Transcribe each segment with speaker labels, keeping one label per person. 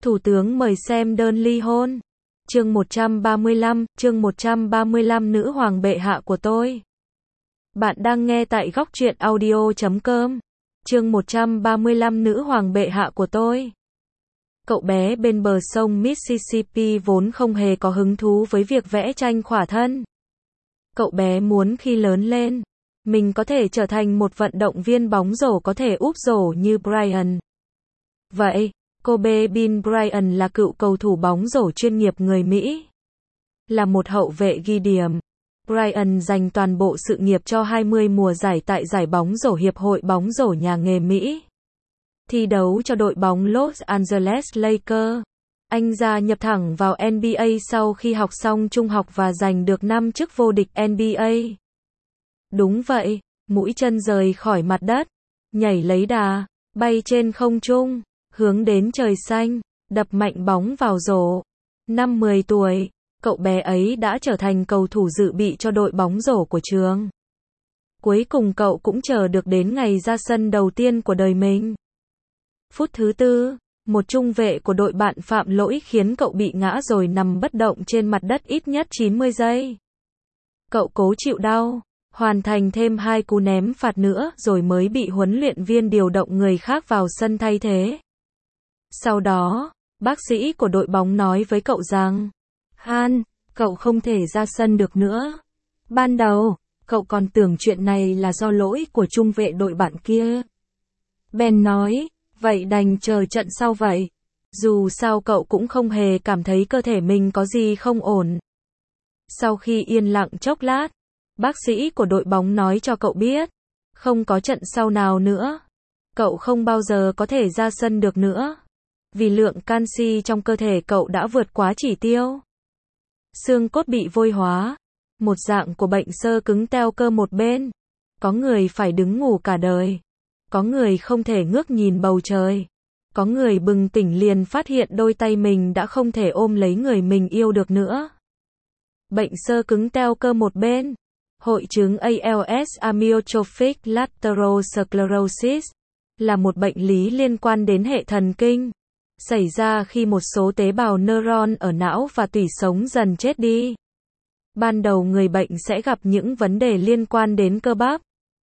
Speaker 1: Thủ tướng mời xem đơn ly hôn. Chương 135, nữ hoàng bệ hạ của tôi. Bạn đang nghe tại góc truyện audio.com. Chương 135, nữ hoàng bệ hạ của tôi. Cậu bé bên bờ sông Mississippi vốn không hề có hứng thú với việc vẽ tranh khỏa thân. Cậu bé muốn khi lớn lên, mình có thể trở thành một vận động viên bóng rổ có thể úp rổ như Bryant. Vậy, Kobe Bryant là cựu cầu thủ bóng rổ chuyên nghiệp người Mỹ. Là một hậu vệ ghi điểm, Bryant dành toàn bộ sự nghiệp cho 20 mùa giải tại giải bóng rổ Hiệp hội bóng rổ nhà nghề Mỹ. Thi đấu cho đội bóng Los Angeles Lakers. Anh gia nhập thẳng vào NBA sau khi học xong trung học và giành được 5 chức vô địch NBA. Đúng vậy, mũi chân rời khỏi mặt đất, nhảy lấy đà, bay trên không trung, hướng đến trời xanh, đập mạnh bóng vào rổ. Năm 10 tuổi, cậu bé ấy đã trở thành cầu thủ dự bị cho đội bóng rổ của trường. Cuối cùng cậu cũng chờ được đến ngày ra sân đầu tiên của đời mình. Phút thứ 4, một trung vệ của đội bạn phạm lỗi khiến cậu bị ngã rồi nằm bất động trên mặt đất ít nhất 90 giây. Cậu cố chịu đau, hoàn thành thêm 2 cú ném phạt nữa rồi mới bị huấn luyện viên điều động người khác vào sân thay thế. Sau đó, bác sĩ của đội bóng nói với cậu rằng, Han, cậu không thể ra sân được nữa. Ban đầu, cậu còn tưởng chuyện này là do lỗi của trung vệ đội bạn kia. Ben nói, vậy đành chờ trận sau vậy. Dù sao cậu cũng không hề cảm thấy cơ thể mình có gì không ổn. Sau khi yên lặng chốc lát, bác sĩ của đội bóng nói cho cậu biết, không có trận sau nào nữa. Cậu không bao giờ có thể ra sân được nữa. Vì lượng canxi trong cơ thể cậu đã vượt quá chỉ tiêu. Xương cốt bị vôi hóa, một dạng của bệnh xơ cứng teo cơ một bên. Có người phải đứng ngủ cả đời. Có người không thể ngước nhìn bầu trời. Có người bừng tỉnh liền phát hiện đôi tay mình đã không thể ôm lấy người mình yêu được nữa. Bệnh xơ cứng teo cơ một bên, hội chứng ALS amyotrophic lateral sclerosis, là một bệnh lý liên quan đến hệ thần kinh, xảy ra khi một số tế bào neuron ở não và tủy sống dần chết đi. Ban đầu người bệnh sẽ gặp những vấn đề liên quan đến cơ bắp,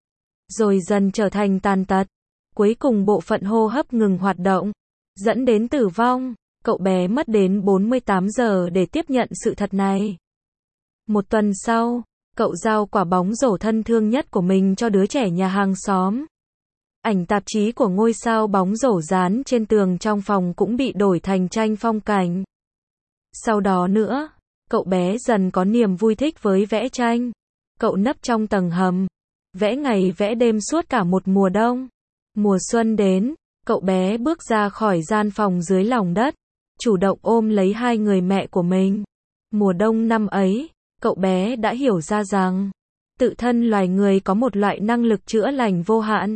Speaker 1: rồi dần trở thành tàn tật. Cuối cùng bộ phận hô hấp ngừng hoạt động, dẫn đến tử vong. Cậu bé mất đến 48 giờ để tiếp nhận sự thật này. Một tuần sau, cậu giao quả bóng rổ thân thương nhất của mình cho đứa trẻ nhà hàng xóm. Ảnh tạp chí của ngôi sao bóng rổ dán trên tường trong phòng cũng bị đổi thành tranh phong cảnh. Sau đó nữa, cậu bé dần có niềm vui thích với vẽ tranh. Cậu nấp trong tầng hầm, vẽ ngày vẽ đêm suốt cả một mùa đông. Mùa xuân đến, cậu bé bước ra khỏi gian phòng dưới lòng đất, chủ động ôm lấy hai người mẹ của mình. Mùa đông năm ấy, cậu bé đã hiểu ra rằng, tự thân loài người có một loại năng lực chữa lành vô hạn.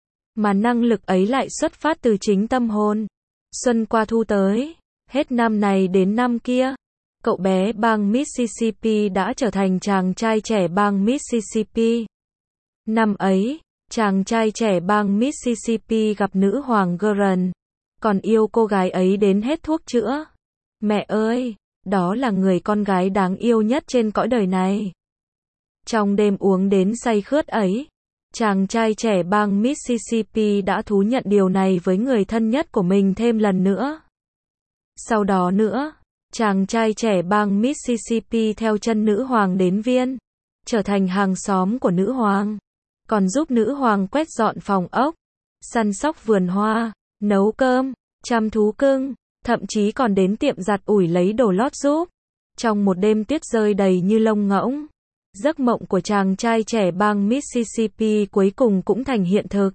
Speaker 1: Mà năng lực ấy lại xuất phát từ chính tâm hồn. Xuân qua thu tới, hết năm này đến năm kia, cậu bé bang Mississippi đã trở thành chàng trai trẻ bang Mississippi. Năm ấy, chàng trai trẻ bang Mississippi gặp nữ hoàng Geren, còn yêu cô gái ấy đến hết thuốc chữa. Mẹ ơi, đó là người con gái đáng yêu nhất trên cõi đời này. Trong đêm uống đến say khướt ấy, chàng trai trẻ bang Mississippi đã thú nhận điều này với người thân nhất của mình thêm lần nữa. Sau đó nữa, chàng trai trẻ bang Mississippi theo chân nữ hoàng đến Viên, trở thành hàng xóm của nữ hoàng, còn giúp nữ hoàng quét dọn phòng ốc, săn sóc vườn hoa, nấu cơm, chăm thú cưng, thậm chí còn đến tiệm giặt ủi lấy đồ lót giúp. Trong một đêm tuyết rơi đầy như lông ngỗng, giấc mộng của chàng trai trẻ bang Mississippi cuối cùng cũng thành hiện thực.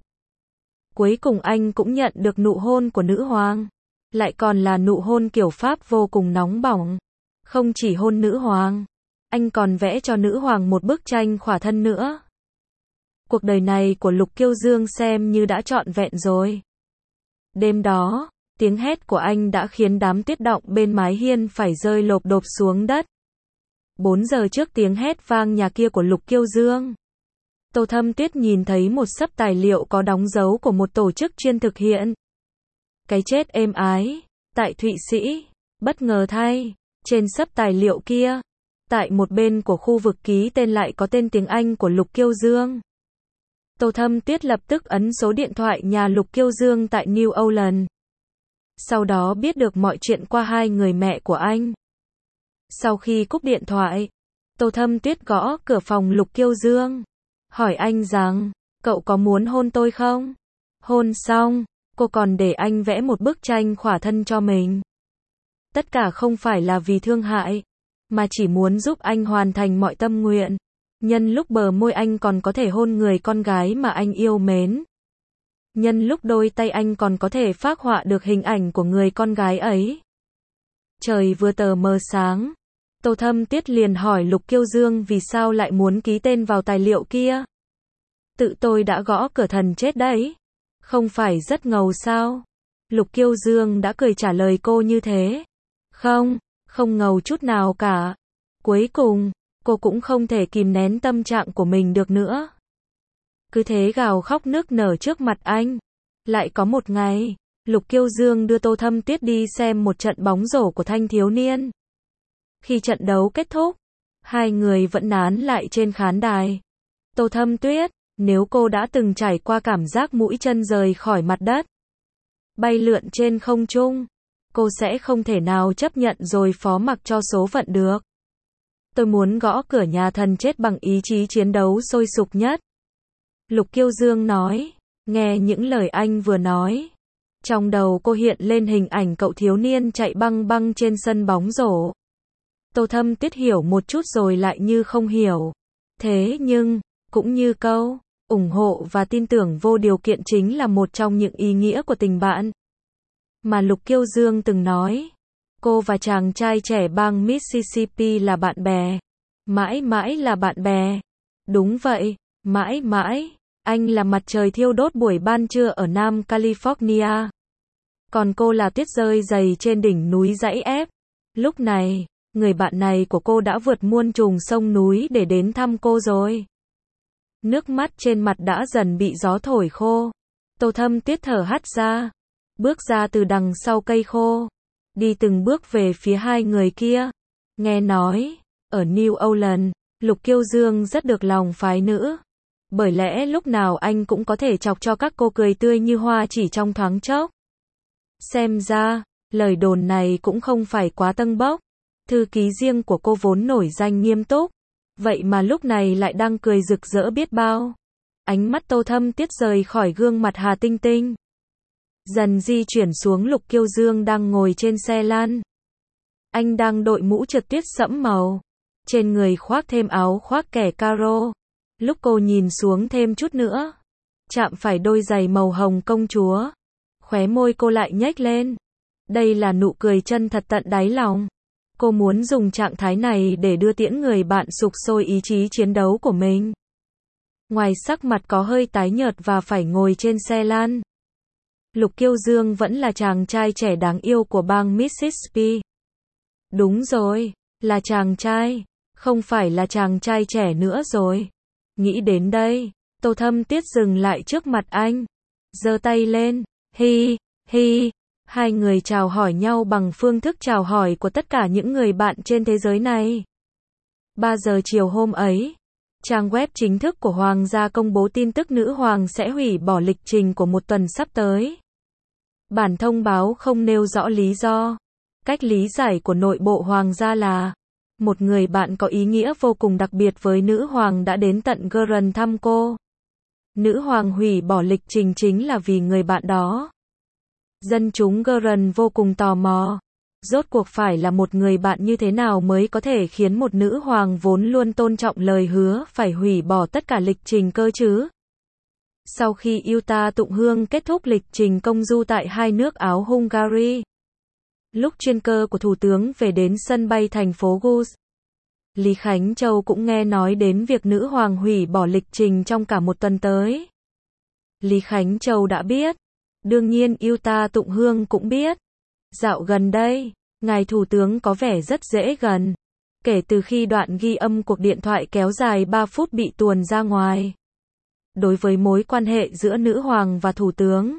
Speaker 1: Cuối cùng anh cũng nhận được nụ hôn của nữ hoàng, lại còn là nụ hôn kiểu Pháp vô cùng nóng bỏng. Không chỉ hôn nữ hoàng, anh còn vẽ cho nữ hoàng một bức tranh khỏa thân nữa. Cuộc đời này của Lục Kiêu Dương xem như đã trọn vẹn rồi. Đêm đó, tiếng hét của anh đã khiến đám tuyết động bên mái hiên phải rơi lộp độp xuống đất. 4 giờ trước tiếng hét vang nhà kia của Lục Kiêu Dương, Tô Thâm Tuyết nhìn thấy một xấp tài liệu có đóng dấu của một tổ chức chuyên thực hiện cái chết êm ái Tại Thụy Sĩ, bất ngờ thay, trên xấp tài liệu kia, tại một bên của khu vực ký tên lại có tên tiếng Anh của Lục Kiêu Dương. Tô Thâm Tuyết lập tức ấn số điện thoại nhà Lục Kiêu Dương tại New Orleans. Sau đó biết được mọi chuyện qua hai người mẹ của anh. Sau khi cúp điện thoại, Tô Thâm Tuyết gõ cửa phòng Lục Kiêu Dương, hỏi anh rằng, cậu có muốn hôn tôi không? Hôn xong, cô còn để anh vẽ một bức tranh khỏa thân cho mình. Tất cả không phải là vì thương hại, mà chỉ muốn giúp anh hoàn thành mọi tâm nguyện. Nhân lúc bờ môi anh còn có thể hôn người con gái mà anh yêu mến. Nhân lúc đôi tay anh còn có thể phác họa được hình ảnh của người con gái ấy. Trời vừa tờ mờ sáng, Tô Thâm Tuyết liền hỏi Lục Kiêu Dương vì sao lại muốn ký tên vào tài liệu kia. Tự tôi đã gõ cửa thần chết đấy. Không phải rất ngầu sao? Lục Kiêu Dương đã cười trả lời cô như thế. Không, không ngầu chút nào cả. Cuối cùng, cô cũng không thể kìm nén tâm trạng của mình được nữa. Cứ thế gào khóc nức nở trước mặt anh. Lại có một ngày, Lục Kiêu Dương đưa Tô Thâm Tuyết đi xem một trận bóng rổ của thanh thiếu niên. Khi trận đấu kết thúc, hai người vẫn nán lại trên khán đài. Tô Thâm Tuyết, nếu cô đã từng trải qua cảm giác mũi chân rời khỏi mặt đất, bay lượn trên không trung, cô sẽ không thể nào chấp nhận rồi phó mặc cho số phận được. Tôi muốn gõ cửa nhà thần chết bằng ý chí chiến đấu sôi sục nhất. Lục Kiêu Dương nói, nghe những lời anh vừa nói. Trong đầu cô hiện lên hình ảnh cậu thiếu niên chạy băng băng trên sân bóng rổ. Tô Thâm Tuyết hiểu một chút rồi lại như không hiểu. Thế nhưng, cũng như câu, ủng hộ và tin tưởng vô điều kiện chính là một trong những ý nghĩa của tình bạn. Mà Lục Kiêu Dương từng nói, cô và chàng trai trẻ bang Mississippi là bạn bè. Mãi mãi là bạn bè. Đúng vậy, mãi mãi. Anh là mặt trời thiêu đốt buổi ban trưa ở Nam California. Còn cô là tuyết rơi dày trên đỉnh núi dãy ép. Lúc này, người bạn này của cô đã vượt muôn trùng sông núi để đến thăm cô rồi. Nước mắt trên mặt đã dần bị gió thổi khô. Tô Thâm Tuyết thở hắt ra, bước ra từ đằng sau cây khô, đi từng bước về phía hai người kia. Nghe nói, ở New Orleans, Lục Kiêu Dương rất được lòng phái nữ. Bởi lẽ lúc nào anh cũng có thể chọc cho các cô cười tươi như hoa chỉ trong thoáng chốc. Xem ra, lời đồn này cũng không phải quá tâng bốc. Thư ký riêng của cô vốn nổi danh nghiêm túc, vậy mà lúc này lại đang cười rực rỡ biết bao. Ánh mắt Tô Thâm Tuyết rời khỏi gương mặt Hà Tinh Tinh, dần di chuyển xuống Lục Kiêu Dương đang ngồi trên xe lăn. Anh đang đội mũ trượt tuyết sẫm màu, trên người khoác thêm áo khoác kẻ caro. Lúc cô nhìn xuống thêm chút nữa, chạm phải đôi giày màu hồng công chúa, khóe môi cô lại nhếch lên. Đây là nụ cười chân thật tận đáy lòng. Cô muốn dùng trạng thái này để đưa tiễn người bạn sục sôi ý chí chiến đấu của mình. Ngoài sắc mặt có hơi tái nhợt và phải ngồi trên xe lăn, Lục Kiêu Dương vẫn là chàng trai trẻ đáng yêu của bang Mississippi. Đúng rồi, là chàng trai, không phải là chàng trai trẻ nữa rồi. Nghĩ đến đây, Tô Thâm Tuyết dừng lại trước mặt anh, giơ tay lên, hi, hi. Hai người chào hỏi nhau bằng phương thức chào hỏi của tất cả những người bạn trên thế giới này. 3 giờ chiều hôm ấy, trang web chính thức của Hoàng gia công bố tin tức nữ hoàng sẽ hủy bỏ lịch trình của một tuần sắp tới. Bản thông báo không nêu rõ lý do. Cách lý giải của nội bộ Hoàng gia là, một người bạn có ý nghĩa vô cùng đặc biệt với nữ hoàng đã đến tận Grand thăm cô. Nữ hoàng hủy bỏ lịch trình chính là vì người bạn đó. Dân chúng Grand vô cùng tò mò. Rốt cuộc phải là một người bạn như thế nào mới có thể khiến một nữ hoàng vốn luôn tôn trọng lời hứa phải hủy bỏ tất cả lịch trình cơ chứ? Sau khi Utah Tụng Hương kết thúc lịch trình công du tại hai nước Áo Hungary, lúc chuyên cơ của Thủ tướng về đến sân bay thành phố Gus, Lý Khánh Châu cũng nghe nói đến việc nữ hoàng hủy bỏ lịch trình trong cả một tuần tới. Lý Khánh Châu đã biết. Đương nhiên Utah Tụng Hương cũng biết. Dạo gần đây, ngài Thủ tướng có vẻ rất dễ gần. Kể từ khi đoạn ghi âm cuộc điện thoại kéo dài 3 phút bị tuồn ra ngoài. Đối với mối quan hệ giữa nữ hoàng và Thủ tướng,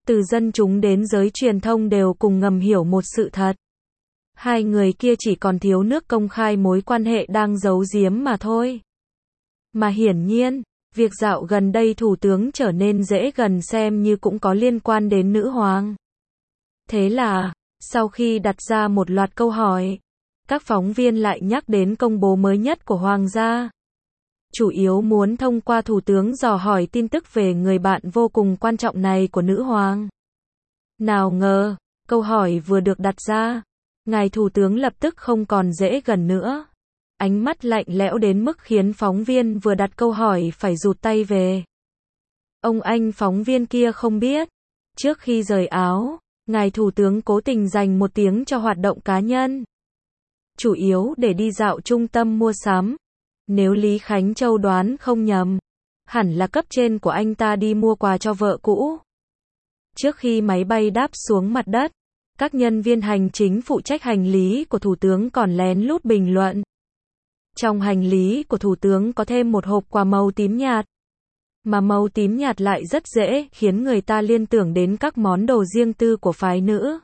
Speaker 1: Từ dân chúng đến giới truyền thông đều cùng ngầm hiểu một sự thật. Hai người kia chỉ còn thiếu nước công khai mối quan hệ đang giấu giếm mà thôi. Mà hiển nhiên, việc dạo gần đây thủ tướng trở nên dễ gần xem như cũng có liên quan đến nữ hoàng. Thế là, sau khi đặt ra một loạt câu hỏi, các phóng viên lại nhắc đến công bố mới nhất của hoàng gia. Chủ yếu muốn thông qua thủ tướng dò hỏi tin tức về người bạn vô cùng quan trọng này của nữ hoàng. Nào ngờ, câu hỏi vừa được đặt ra, ngài thủ tướng lập tức không còn dễ gần nữa. Ánh mắt lạnh lẽo đến mức khiến phóng viên vừa đặt câu hỏi phải rụt tay về. Ông anh phóng viên kia không biết, trước khi rời áo, ngài thủ tướng cố tình dành một tiếng cho hoạt động cá nhân. Chủ yếu để đi dạo trung tâm mua sắm. Nếu Lý Khánh Châu đoán không nhầm, hẳn là cấp trên của anh ta đi mua quà cho vợ cũ. Trước khi máy bay đáp xuống mặt đất, các nhân viên hành chính phụ trách hành lý của thủ tướng còn lén lút bình luận. Trong hành lý của thủ tướng có thêm một hộp quà màu tím nhạt. Mà màu tím nhạt lại rất dễ khiến người ta liên tưởng đến các món đồ riêng tư của phái nữ.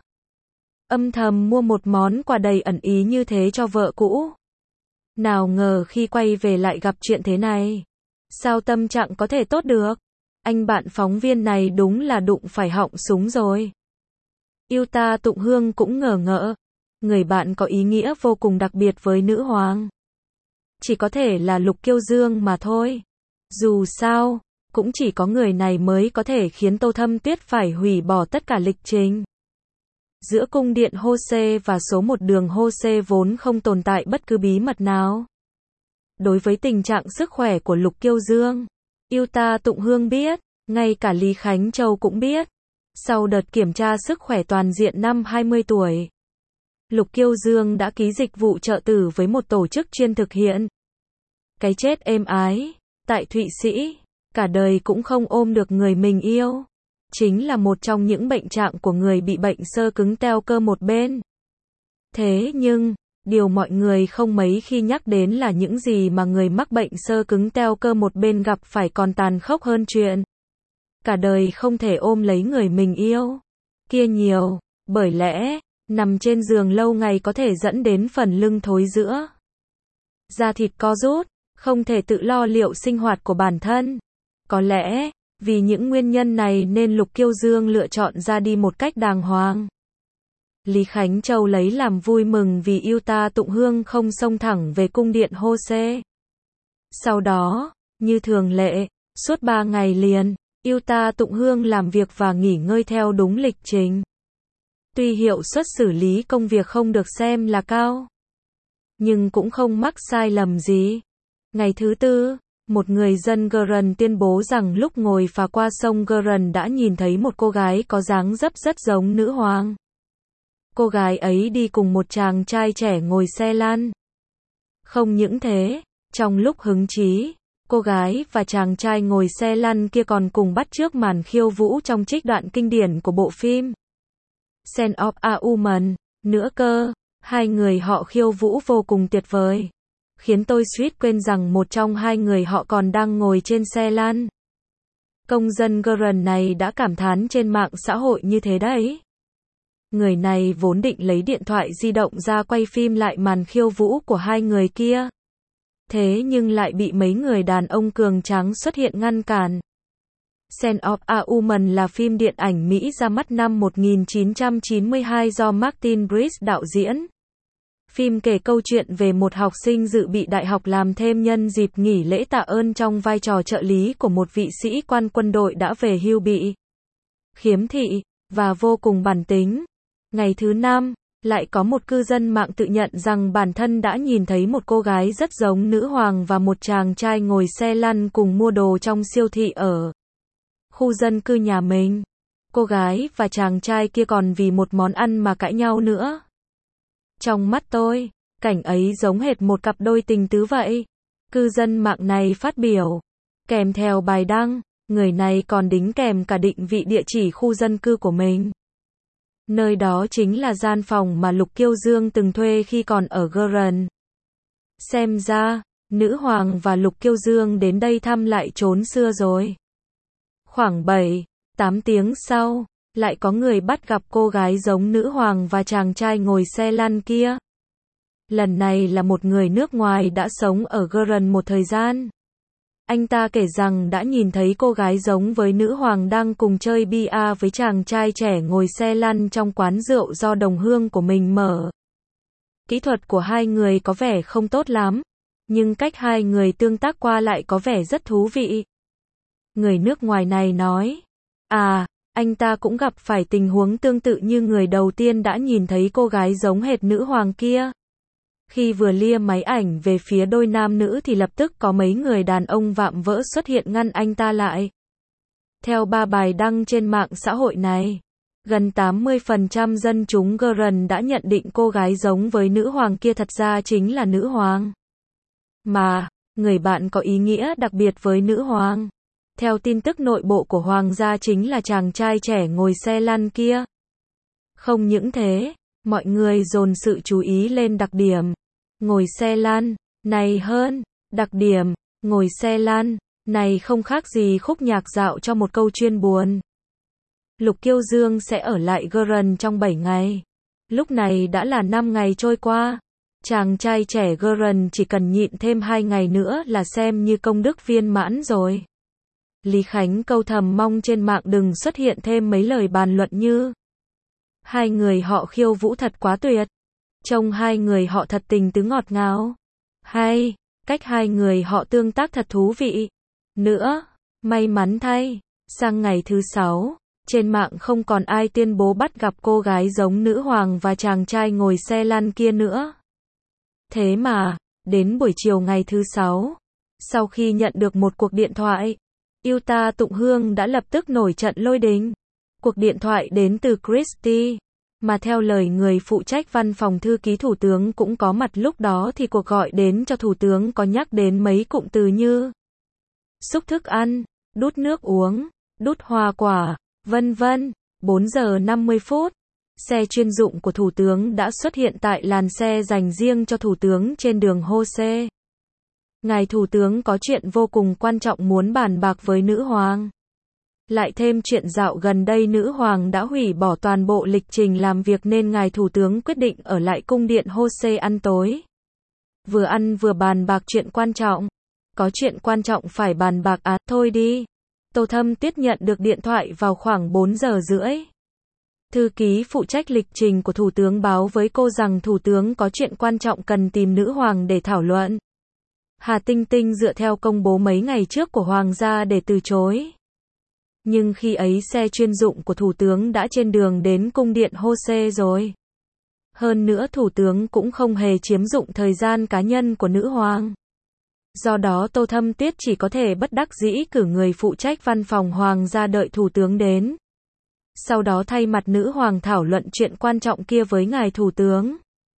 Speaker 1: Âm thầm mua một món quà đầy ẩn ý như thế cho vợ cũ. Nào ngờ khi quay về lại gặp chuyện thế này. Sao tâm trạng có thể tốt được? Anh bạn phóng viên này đúng là đụng phải họng súng rồi. Yêu ta Tụng Hương cũng ngờ ngợ. Người bạn có ý nghĩa vô cùng đặc biệt với nữ hoàng. Chỉ có thể là Lục Kiêu Dương mà thôi. Dù sao, cũng chỉ có người này mới có thể khiến Tô Thâm Tuyết phải hủy bỏ tất cả lịch trình. Giữa cung điện Hô-xê và số 1 đường Hô-xê vốn không tồn tại bất cứ bí mật nào. Đối với tình trạng sức khỏe của Lục Kiêu Dương, Yêu ta Tụng Hương biết, ngay cả Lý Khánh Châu cũng biết. Sau đợt kiểm tra sức khỏe toàn diện năm 20 tuổi, Lục Kiêu Dương đã ký dịch vụ trợ tử với một tổ chức chuyên thực hiện cái chết êm ái, tại Thụy Sĩ, cả đời cũng không ôm được người mình yêu. Chính là một trong những bệnh trạng của người bị bệnh xơ cứng teo cơ một bên. Thế nhưng, điều mọi người không mấy khi nhắc đến là những gì mà người mắc bệnh xơ cứng teo cơ một bên gặp phải còn tàn khốc hơn chuyện cả đời không thể ôm lấy người mình yêu. Kia nhiều, bởi lẽ, nằm trên giường lâu ngày có thể dẫn đến phần lưng thối rữa, da thịt co rút, không thể tự lo liệu sinh hoạt của bản thân. Có lẽ, vì những nguyên nhân này nên Lục Kiêu Dương lựa chọn ra đi một cách đàng hoàng. Lý Khánh Châu lấy làm vui mừng vì Yêu ta Tụng Hương không xông thẳng về cung điện Hô-xê. Sau đó, như thường lệ, suốt 3 ngày liền, Yêu ta Tụng Hương làm việc và nghỉ ngơi theo đúng lịch trình. Tuy hiệu suất xử lý công việc không được xem là cao, nhưng cũng không mắc sai lầm gì. Ngày thứ tư, một người dân Geren tuyên bố rằng lúc ngồi phà qua sông Geren đã nhìn thấy một cô gái có dáng dấp rất giống nữ hoàng. Cô gái ấy đi cùng một chàng trai trẻ ngồi xe lăn. Không những thế, trong lúc hứng chí, cô gái và chàng trai ngồi xe lăn kia còn cùng bắt chước màn khiêu vũ trong trích đoạn kinh điển của bộ phim Scent of a Woman nữa cơ. Hai người họ khiêu vũ vô cùng tuyệt vời, khiến tôi suýt quên rằng một trong hai người họ còn đang ngồi trên xe lăn. Công dân Geren này đã cảm thán trên mạng xã hội như thế đấy. Người này vốn định lấy điện thoại di động ra quay phim lại màn khiêu vũ của hai người kia. Thế nhưng lại bị mấy người đàn ông cường tráng xuất hiện ngăn cản. Scent of a Woman là phim điện ảnh Mỹ ra mắt năm 1992 do Martin Brest đạo diễn. Phim kể câu chuyện về một học sinh dự bị đại học làm thêm nhân dịp nghỉ lễ tạ ơn trong vai trò trợ lý của một vị sĩ quan quân đội đã về hưu bị khiếm thị và vô cùng bản tính. Ngày thứ 5, lại có một cư dân mạng tự nhận rằng bản thân đã nhìn thấy một cô gái rất giống nữ hoàng và một chàng trai ngồi xe lăn cùng mua đồ trong siêu thị ở khu dân cư nhà mình. Cô gái và chàng trai kia còn vì một món ăn mà cãi nhau nữa. Trong mắt tôi, cảnh ấy giống hệt một cặp đôi tình tứ vậy. Cư dân mạng này phát biểu. Kèm theo bài đăng, người này còn đính kèm cả định vị địa chỉ khu dân cư của mình. Nơi đó chính là gian phòng mà Lục Kiêu Dương từng thuê khi còn ở Geren. Xem ra, nữ hoàng và Lục Kiêu Dương đến đây thăm lại chốn xưa rồi. Khoảng 7, 8 tiếng sau, lại có người bắt gặp cô gái giống nữ hoàng và chàng trai ngồi xe lăn kia. Lần này là một người nước ngoài đã sống ở Guernsey một thời gian. Anh ta kể rằng đã nhìn thấy cô gái giống với nữ hoàng đang cùng chơi bia với chàng trai trẻ ngồi xe lăn trong quán rượu do đồng hương của mình mở. Kỹ thuật của hai người có vẻ không tốt lắm, nhưng cách hai người tương tác qua lại có vẻ rất thú vị. Người nước ngoài này nói, anh ta cũng gặp phải tình huống tương tự như người đầu tiên đã nhìn thấy cô gái giống hệt nữ hoàng kia. Khi vừa lia máy ảnh về phía đôi nam nữ thì lập tức có mấy người đàn ông vạm vỡ xuất hiện ngăn anh ta lại. Theo 3 bài đăng trên mạng xã hội này, gần 80% dân chúng Guernsey đã nhận định cô gái giống với nữ hoàng kia thật ra chính là nữ hoàng. Mà, người bạn có ý nghĩa đặc biệt với nữ hoàng. Theo tin tức nội bộ của hoàng gia chính là chàng trai trẻ ngồi xe lăn kia. Không những thế, mọi người dồn sự chú ý lên đặc điểm ngồi xe lăn này hơn. Đặc điểm ngồi xe lăn này không khác gì khúc nhạc dạo cho một câu chuyên buồn. Lục Kiêu Dương sẽ ở lại Guernsey trong 7 ngày. Lúc này đã là 5 ngày trôi qua. Chàng trai trẻ Guernsey chỉ cần nhịn thêm 2 ngày nữa là xem như công đức viên mãn rồi. Lý Khánh câu thầm mong trên mạng đừng xuất hiện thêm mấy lời bàn luận như hai người họ khiêu vũ thật quá tuyệt. Trông hai người họ thật tình tứ ngọt ngào. Hay, cách hai người họ tương tác thật thú vị. Nữa, may mắn thay, sang ngày thứ 6, trên mạng không còn ai tuyên bố bắt gặp cô gái giống nữ hoàng và chàng trai ngồi xe lăn kia nữa. Thế mà, đến buổi chiều ngày thứ 6, sau khi nhận được một cuộc điện thoại, Yuta Tụng Hương đã lập tức nổi trận lôi đình. Cuộc điện thoại đến từ Christie, mà theo lời người phụ trách văn phòng thư ký thủ tướng cũng có mặt lúc đó thì cuộc gọi đến cho thủ tướng có nhắc đến mấy cụm từ như xúc thức ăn, đút nước uống, đút hoa quả, vân vân. 4 giờ 50 phút, xe chuyên dụng của thủ tướng đã xuất hiện tại làn xe dành riêng cho thủ tướng trên đường Hose. Ngài thủ tướng có chuyện vô cùng quan trọng muốn bàn bạc với nữ hoàng. Lại thêm chuyện dạo gần đây nữ hoàng đã hủy bỏ toàn bộ lịch trình làm việc nên ngài thủ tướng quyết định ở lại cung điện Hose ăn tối. Vừa ăn vừa bàn bạc chuyện quan trọng. Có chuyện quan trọng phải bàn bạc thôi đi. Tô Thâm Tuyết nhận được điện thoại vào khoảng 4 giờ rưỡi. Thư ký phụ trách lịch trình của thủ tướng báo với cô rằng thủ tướng có chuyện quan trọng cần tìm nữ hoàng để thảo luận. Hà Tinh Tinh dựa theo công bố mấy ngày trước của hoàng gia để từ chối. Nhưng khi ấy xe chuyên dụng của thủ tướng đã trên đường đến cung điện Hose rồi. Hơn nữa thủ tướng cũng không hề chiếm dụng thời gian cá nhân của nữ hoàng. Do đó Tô Thâm Tuyết chỉ có thể bất đắc dĩ cử người phụ trách văn phòng hoàng gia đợi thủ tướng đến. Sau đó thay mặt nữ hoàng thảo luận chuyện quan trọng kia với ngài thủ tướng.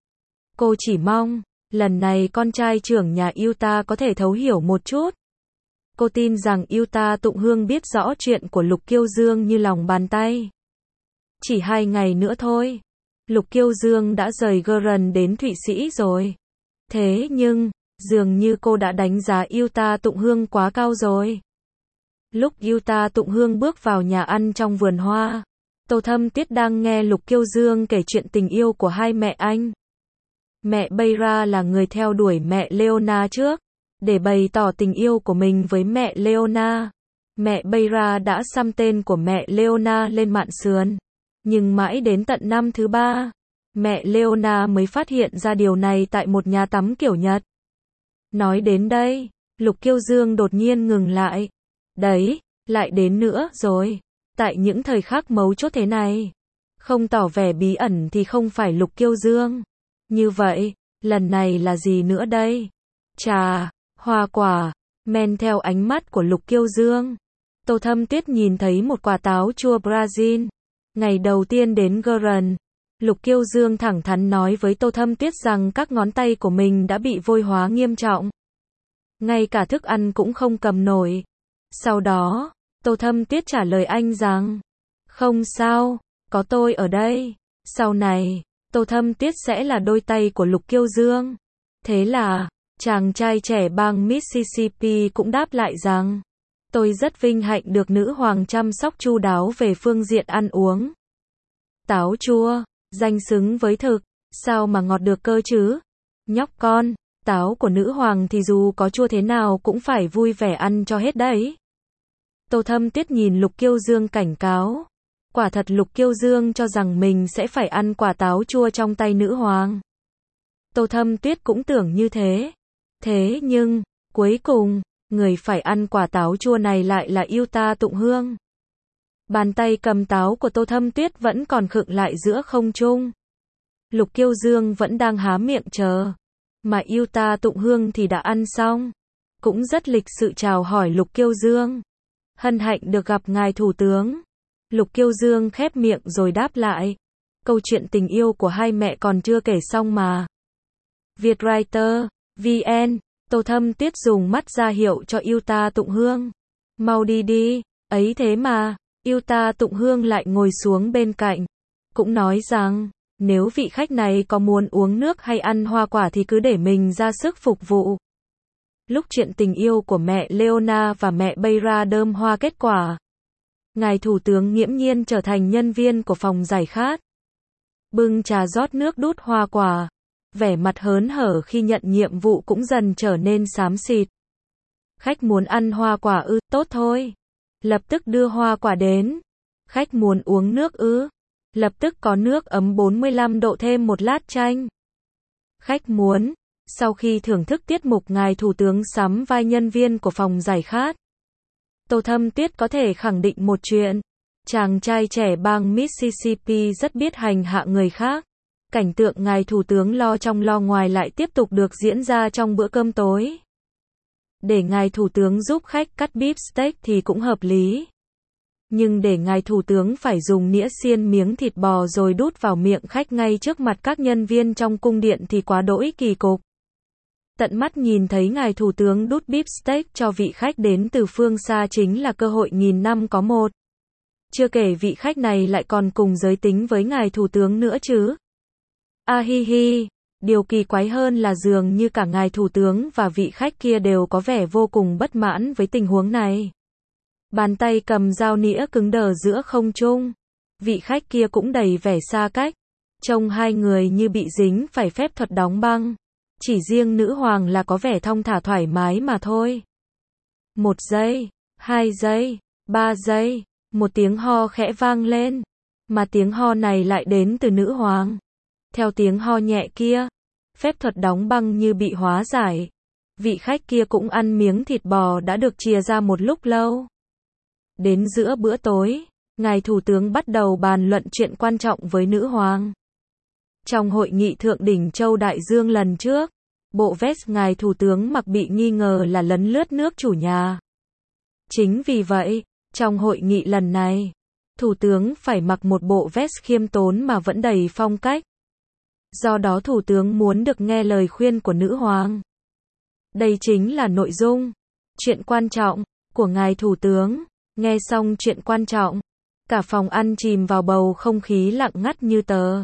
Speaker 1: Cô chỉ mong, lần này con trai trưởng nhà Yuta có thể thấu hiểu một chút. Cô tin rằng Yuta Tụng Hương biết rõ chuyện của Lục Kiêu Dương như lòng bàn tay. Chỉ 2 ngày nữa thôi. Lục Kiêu Dương đã rời Guernsey đến Thụy Sĩ rồi. Thế nhưng, dường như cô đã đánh giá Yuta Tụng Hương quá cao rồi. Lúc Yuta Tụng Hương bước vào nhà ăn trong vườn hoa, Tô Thâm Tuyết đang nghe Lục Kiêu Dương kể chuyện tình yêu của hai mẹ anh. Mẹ Beira là người theo đuổi mẹ Leona trước, để bày tỏ tình yêu của mình với mẹ Leona. Mẹ Beira đã xăm tên của mẹ Leona lên mạn sườn. Nhưng mãi đến tận năm thứ 3, mẹ Leona mới phát hiện ra điều này tại một nhà tắm kiểu Nhật. Nói đến đây, Lục Kiêu Dương đột nhiên ngừng lại. Đấy, lại đến nữa rồi. Tại những thời khắc mấu chốt thế này, không tỏ vẻ bí ẩn thì không phải Lục Kiêu Dương. Như vậy, lần này là gì nữa đây? Trà, hoa quả, men theo ánh mắt của Lục Kiêu Dương. Tô Thâm Tuyết nhìn thấy một quả táo chua Brazil. Ngày đầu tiên đến Guernsey, Lục Kiêu Dương thẳng thắn nói với Tô Thâm Tuyết rằng các ngón tay của mình đã bị vôi hóa nghiêm trọng. Ngay cả thức ăn cũng không cầm nổi. Sau đó, Tô Thâm Tuyết trả lời anh rằng, không sao, có tôi ở đây. Sau này, Tô Thâm Tuyết sẽ là đôi tay của Lục Kiêu Dương. Thế là, chàng trai trẻ bang Mississippi cũng đáp lại rằng, Tôi rất vinh hạnh được nữ hoàng chăm sóc chu đáo về phương diện ăn uống. Táo chua, danh xứng với thực, sao mà ngọt được cơ chứ? Nhóc con, táo của nữ hoàng thì dù có chua thế nào cũng phải vui vẻ ăn cho hết đấy. Tô Thâm Tuyết nhìn Lục Kiêu Dương cảnh cáo. Quả thật Lục Kiêu Dương cho rằng mình sẽ phải ăn quả táo chua trong tay nữ hoàng. Tô Thâm Tuyết cũng tưởng như thế. Thế nhưng, cuối cùng, người phải ăn quả táo chua này lại là Yêu Ta Tụng Hương. Bàn tay cầm táo của Tô Thâm Tuyết vẫn còn khựng lại giữa không trung. Lục Kiêu Dương vẫn đang há miệng chờ. Mà Yêu Ta Tụng Hương thì đã ăn xong. Cũng rất lịch sự chào hỏi Lục Kiêu Dương. Hân hạnh được gặp ngài thủ tướng. Lục Kiêu Dương khép miệng rồi đáp lại. Câu chuyện tình yêu của hai mẹ còn chưa kể xong mà. Vietwriter, VN, Tô Thâm Tuyết dùng mắt ra hiệu cho Yêu Ta Tụng Hương. Mau đi đi, ấy thế mà. Yêu Ta Tụng Hương lại ngồi xuống bên cạnh. Cũng nói rằng, nếu vị khách này có muốn uống nước hay ăn hoa quả thì cứ để mình ra sức phục vụ. Lúc chuyện tình yêu của mẹ Leona và mẹ Beira đơm hoa kết quả, ngài thủ tướng nghiễm nhiên trở thành nhân viên của phòng giải khát. Bưng trà rót nước đút hoa quả. Vẻ mặt hớn hở khi nhận nhiệm vụ cũng dần trở nên xám xịt. Khách muốn ăn hoa quả ư, tốt thôi. Lập tức đưa hoa quả đến. Khách muốn uống nước ư. Lập tức có nước ấm 45 độ thêm một lát chanh. Khách muốn. Sau khi thưởng thức tiết mục ngài thủ tướng sắm vai nhân viên của phòng giải khát, Tô Thâm Tuyết có thể khẳng định một chuyện. Chàng trai trẻ bang Mississippi rất biết hành hạ người khác. Cảnh tượng ngài thủ tướng lo trong lo ngoài lại tiếp tục được diễn ra trong bữa cơm tối. Để ngài thủ tướng giúp khách cắt beef steak thì cũng hợp lý. Nhưng để ngài thủ tướng phải dùng nĩa xiên miếng thịt bò rồi đút vào miệng khách ngay trước mặt các nhân viên trong cung điện thì quá đỗi kỳ cục. Tận mắt nhìn thấy ngài thủ tướng đút beef steak cho vị khách đến từ phương xa chính là cơ hội nghìn năm có một. Chưa kể vị khách này lại còn cùng giới tính với ngài thủ tướng nữa chứ. Hi hi, điều kỳ quái hơn là dường như cả ngài thủ tướng và vị khách kia đều có vẻ vô cùng bất mãn với tình huống này. Bàn tay cầm dao nĩa cứng đờ giữa không trung. Vị khách kia cũng đầy vẻ xa cách. Trông hai người như bị dính phải phép thuật đóng băng. Chỉ riêng nữ hoàng là có vẻ thong thả thoải mái mà thôi. 1 giây, 2 giây, 3 giây, một tiếng ho khẽ vang lên. Mà tiếng ho này lại đến từ nữ hoàng. Theo tiếng ho nhẹ kia, phép thuật đóng băng như bị hóa giải. Vị khách kia cũng ăn miếng thịt bò đã được chìa ra một lúc lâu. Đến giữa bữa tối, ngài thủ tướng bắt đầu bàn luận chuyện quan trọng với nữ hoàng. Trong hội nghị thượng đỉnh Châu Đại Dương lần trước, bộ vest ngài thủ tướng mặc bị nghi ngờ là lấn lướt nước chủ nhà. Chính vì vậy, trong hội nghị lần này, thủ tướng phải mặc một bộ vest khiêm tốn mà vẫn đầy phong cách. Do đó thủ tướng muốn được nghe lời khuyên của nữ hoàng. Đây chính là nội dung, chuyện quan trọng, của ngài thủ tướng. Nghe xong chuyện quan trọng, cả phòng ăn chìm vào bầu không khí lặng ngắt như tờ.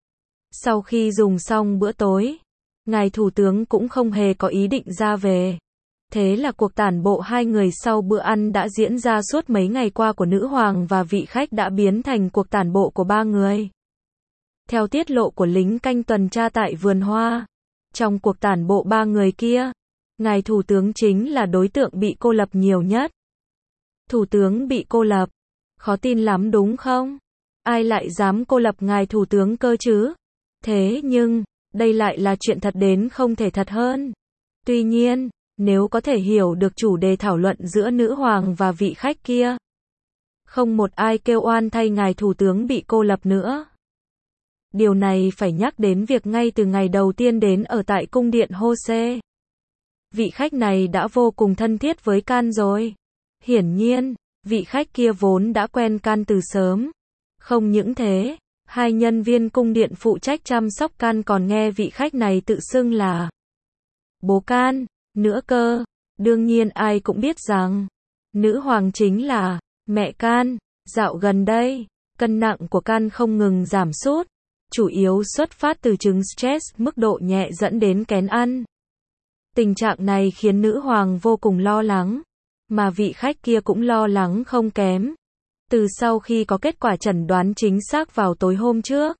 Speaker 1: Sau khi dùng xong bữa tối, ngài thủ tướng cũng không hề có ý định ra về. Thế là cuộc tản bộ hai người sau bữa ăn đã diễn ra suốt mấy ngày qua của nữ hoàng và vị khách đã biến thành cuộc tản bộ của ba người. Theo tiết lộ của lính canh tuần tra tại vườn hoa, trong cuộc tản bộ ba người kia, ngài thủ tướng chính là đối tượng bị cô lập nhiều nhất. Thủ tướng bị cô lập. Khó tin lắm đúng không? Ai lại dám cô lập ngài thủ tướng cơ chứ? Thế nhưng, đây lại là chuyện thật đến không thể thật hơn. Tuy nhiên, nếu có thể hiểu được chủ đề thảo luận giữa nữ hoàng và vị khách kia, không một ai kêu oan thay ngài thủ tướng bị cô lập nữa. Điều này phải nhắc đến việc ngay từ ngày đầu tiên đến ở tại cung điện Jose, vị khách này đã vô cùng thân thiết với Can rồi. Hiển nhiên, vị khách kia vốn đã quen Can từ sớm. Không những thế, hai nhân viên cung điện phụ trách chăm sóc Can còn nghe vị khách này tự xưng là bố Can nữa cơ. Đương nhiên ai cũng biết rằng, nữ hoàng chính là mẹ Can. Dạo gần đây, cân nặng của Can không ngừng giảm sút, chủ yếu xuất phát từ chứng stress mức độ nhẹ dẫn đến kén ăn. Tình trạng này khiến nữ hoàng vô cùng lo lắng. Mà vị khách kia cũng lo lắng không kém. Từ sau khi có kết quả chẩn đoán chính xác vào tối hôm trước,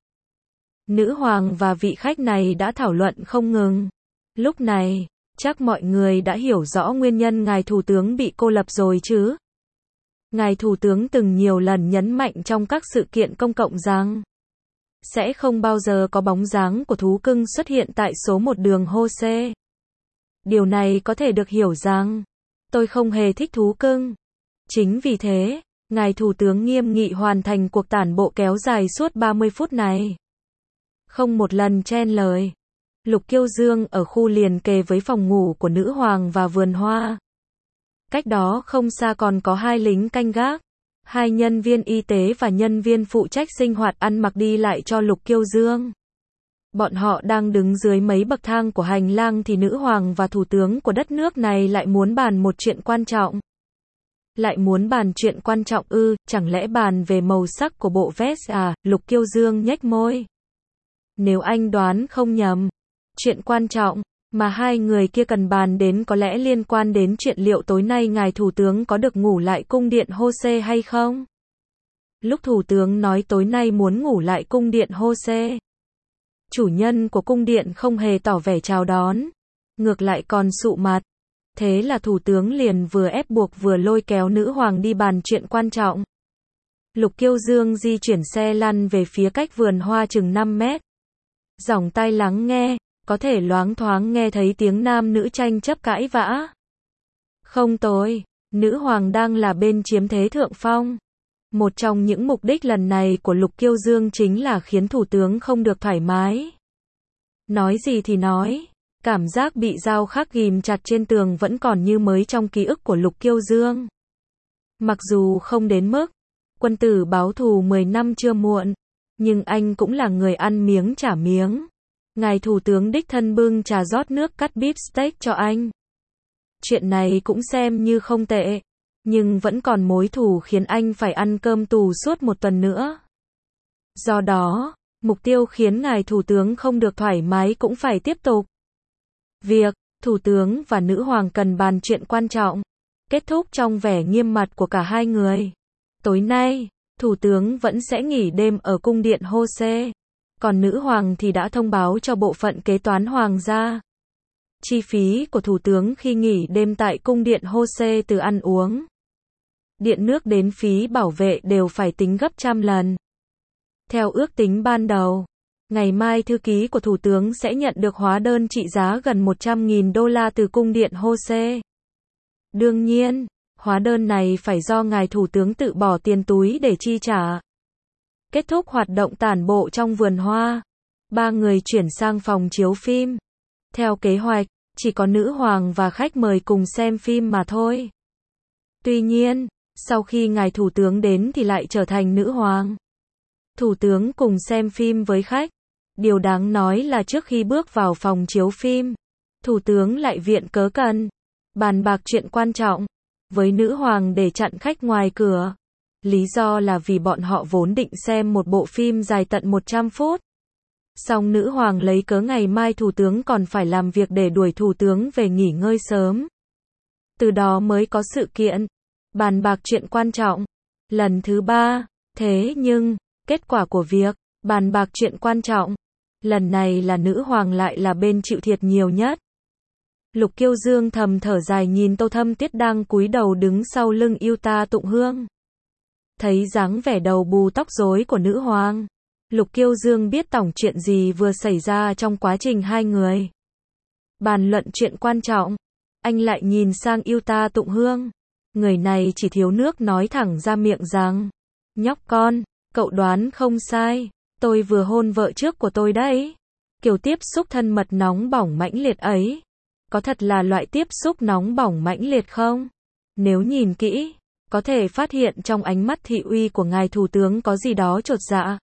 Speaker 1: nữ hoàng và vị khách này đã thảo luận không ngừng. Lúc này, chắc mọi người đã hiểu rõ nguyên nhân ngài thủ tướng bị cô lập rồi chứ. Ngài thủ tướng từng nhiều lần nhấn mạnh trong các sự kiện công cộng rằng sẽ không bao giờ có bóng dáng của thú cưng xuất hiện tại số 1 đường Jose. Điều này có thể được hiểu rằng tôi không hề thích thú cưng. Chính vì thế, ngài thủ tướng nghiêm nghị hoàn thành cuộc tản bộ kéo dài suốt 30 phút này. Không một lần chen lời. Lục Kiêu Dương ở khu liền kề với phòng ngủ của nữ hoàng và vườn hoa. Cách đó không xa còn có 2 lính canh gác, 2 nhân viên y tế và nhân viên phụ trách sinh hoạt ăn mặc đi lại cho Lục Kiêu Dương. Bọn họ đang đứng dưới mấy bậc thang của hành lang thì nữ hoàng và thủ tướng của đất nước này lại muốn bàn một chuyện quan trọng. Lại muốn bàn chuyện quan trọng ư, chẳng lẽ bàn về màu sắc của bộ vest à? Lục Kiêu Dương nhếch môi. Nếu anh đoán không nhầm, chuyện quan trọng mà hai người kia cần bàn đến có lẽ liên quan đến chuyện liệu tối nay ngài thủ tướng có được ngủ lại cung điện Jose hay không? Lúc thủ tướng nói tối nay muốn ngủ lại cung điện Jose, chủ nhân của cung điện không hề tỏ vẻ chào đón, ngược lại còn sụ mặt. Thế là thủ tướng liền vừa ép buộc vừa lôi kéo nữ hoàng đi bàn chuyện quan trọng. Lục Kiêu Dương di chuyển xe lăn về phía cách vườn hoa chừng 5 mét. Dòng tai lắng nghe, có thể loáng thoáng nghe thấy tiếng nam nữ tranh chấp cãi vã. Không tối, nữ hoàng đang là bên chiếm thế thượng phong. Một trong những mục đích lần này của Lục Kiêu Dương chính là khiến thủ tướng không được thoải mái. Nói gì thì nói, cảm giác bị dao khắc ghim chặt trên tường vẫn còn như mới trong ký ức của Lục Kiêu Dương. Mặc dù không đến mức quân tử báo thù 10 năm chưa muộn, nhưng anh cũng là người ăn miếng trả miếng. Ngài thủ tướng đích thân bưng trà rót nước cắt beef steak cho anh. Chuyện này cũng xem như không tệ, nhưng vẫn còn mối thù khiến anh phải ăn cơm tù suốt 1 tuần nữa. Do đó, mục tiêu khiến ngài thủ tướng không được thoải mái cũng phải tiếp tục. Việc thủ tướng và nữ hoàng cần bàn chuyện quan trọng kết thúc trong vẻ nghiêm mặt của cả hai người. Tối nay, thủ tướng vẫn sẽ nghỉ đêm ở cung điện Jose, còn nữ hoàng thì đã thông báo cho bộ phận kế toán hoàng gia. Chi phí của thủ tướng khi nghỉ đêm tại cung điện Jose từ ăn uống, điện nước đến phí bảo vệ đều phải tính gấp trăm lần. Theo ước tính ban đầu, ngày mai thư ký của thủ tướng sẽ nhận được hóa đơn trị giá gần 100.000 đô la từ cung điện Jose. Đương nhiên, hóa đơn này phải do ngài thủ tướng tự bỏ tiền túi để chi trả. Kết thúc hoạt động tản bộ trong vườn hoa, 3 người chuyển sang phòng chiếu phim. Theo kế hoạch, chỉ có nữ hoàng và khách mời cùng xem phim mà thôi. Tuy nhiên, sau khi ngài thủ tướng đến thì lại trở thành nữ hoàng. Thủ tướng cùng xem phim với khách. Điều đáng nói là trước khi bước vào phòng chiếu phim, thủ tướng lại viện cớ cần bàn bạc chuyện quan trọng với nữ hoàng để chặn khách ngoài cửa. Lý do là vì bọn họ vốn định xem một bộ phim dài tận 100 phút. Song nữ hoàng lấy cớ ngày mai thủ tướng còn phải làm việc để đuổi thủ tướng về nghỉ ngơi sớm. Từ đó mới có sự kiện bàn bạc chuyện quan trọng lần thứ 3. Thế nhưng, kết quả của việc bàn bạc chuyện quan trọng lần này là nữ hoàng lại là bên chịu thiệt nhiều nhất. Lục Kiêu Dương thầm thở dài nhìn Tô Thâm Tuyết đang cúi đầu đứng sau lưng yêu ta tụng hương. Thấy dáng vẻ đầu bù tóc rối của nữ hoàng, Lục Kiêu Dương biết tổng chuyện gì vừa xảy ra trong quá trình hai người bàn luận chuyện quan trọng. Anh lại nhìn sang yêu ta tụng hương. Người này chỉ thiếu nước nói thẳng ra miệng rằng, nhóc con, cậu đoán không sai, tôi vừa hôn vợ trước của tôi đấy. Kiểu tiếp xúc thân mật nóng bỏng mãnh liệt ấy, có thật là loại tiếp xúc nóng bỏng mãnh liệt không? Nếu nhìn kỹ, có thể phát hiện trong ánh mắt thị uy của ngài thủ tướng có gì đó chột dạ.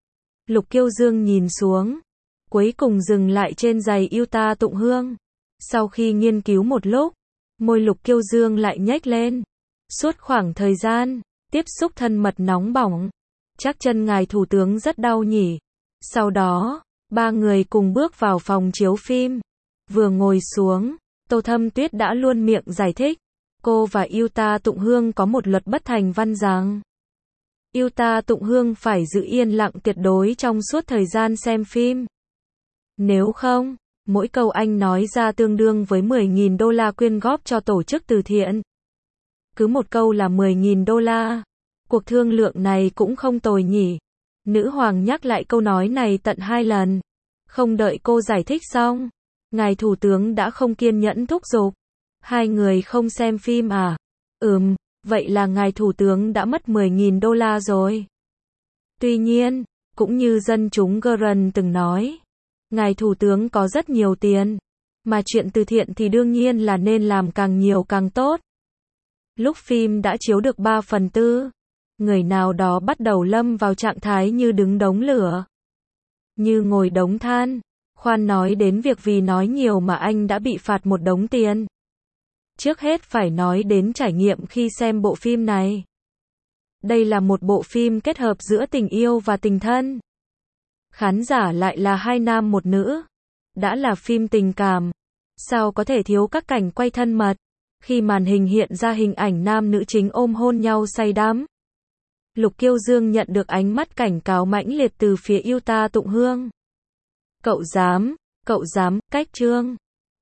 Speaker 1: Lục Kiêu Dương nhìn xuống, cuối cùng dừng lại trên giày yêu ta tụng hương. Sau khi nghiên cứu một lúc, môi Lục Kiêu Dương lại nhếch lên. Suốt khoảng thời gian tiếp xúc thân mật nóng bỏng, chắc chân ngài thủ tướng rất đau nhỉ. Sau đó, 3 người cùng bước vào phòng chiếu phim. Vừa ngồi xuống, Tô Thâm Tuyết đã luôn miệng giải thích. Cô và Yuta Tụng Hương có một luật bất thành văn rằng Yuta Tụng Hương phải giữ yên lặng tuyệt đối trong suốt thời gian xem phim. Nếu không, mỗi câu anh nói ra tương đương với 10.000 đô la quyên góp cho tổ chức từ thiện. Cứ một câu là 10.000 đô la. Cuộc thương lượng này cũng không tồi nhỉ. Nữ hoàng nhắc lại câu nói này tận 2 lần. Không đợi cô giải thích xong, ngài thủ tướng đã không kiên nhẫn thúc giục. Hai người không xem phim à? Vậy là ngài thủ tướng đã mất 10.000 đô la rồi. Tuy nhiên, cũng như dân chúng Gurren từng nói, ngài thủ tướng có rất nhiều tiền, mà chuyện từ thiện thì đương nhiên là nên làm càng nhiều càng tốt. Lúc phim đã chiếu được 3/4, người nào đó bắt đầu lâm vào trạng thái như đứng đống lửa, như ngồi đống than. Khoan nói đến việc vì nói nhiều mà anh đã bị phạt một đống tiền. Trước hết phải nói đến trải nghiệm khi xem bộ phim này. Đây là một bộ phim kết hợp giữa tình yêu và tình thân. Khán giả lại là 2 nam 1 nữ. Đã là phim tình cảm, sao có thể thiếu các cảnh quay thân mật, khi màn hình hiện ra hình ảnh nam nữ chính ôm hôn nhau say đắm. Lục Kiêu Dương nhận được ánh mắt cảnh cáo mãnh liệt từ phía Yuta Tụng Hương. Cậu dám, cách Trương.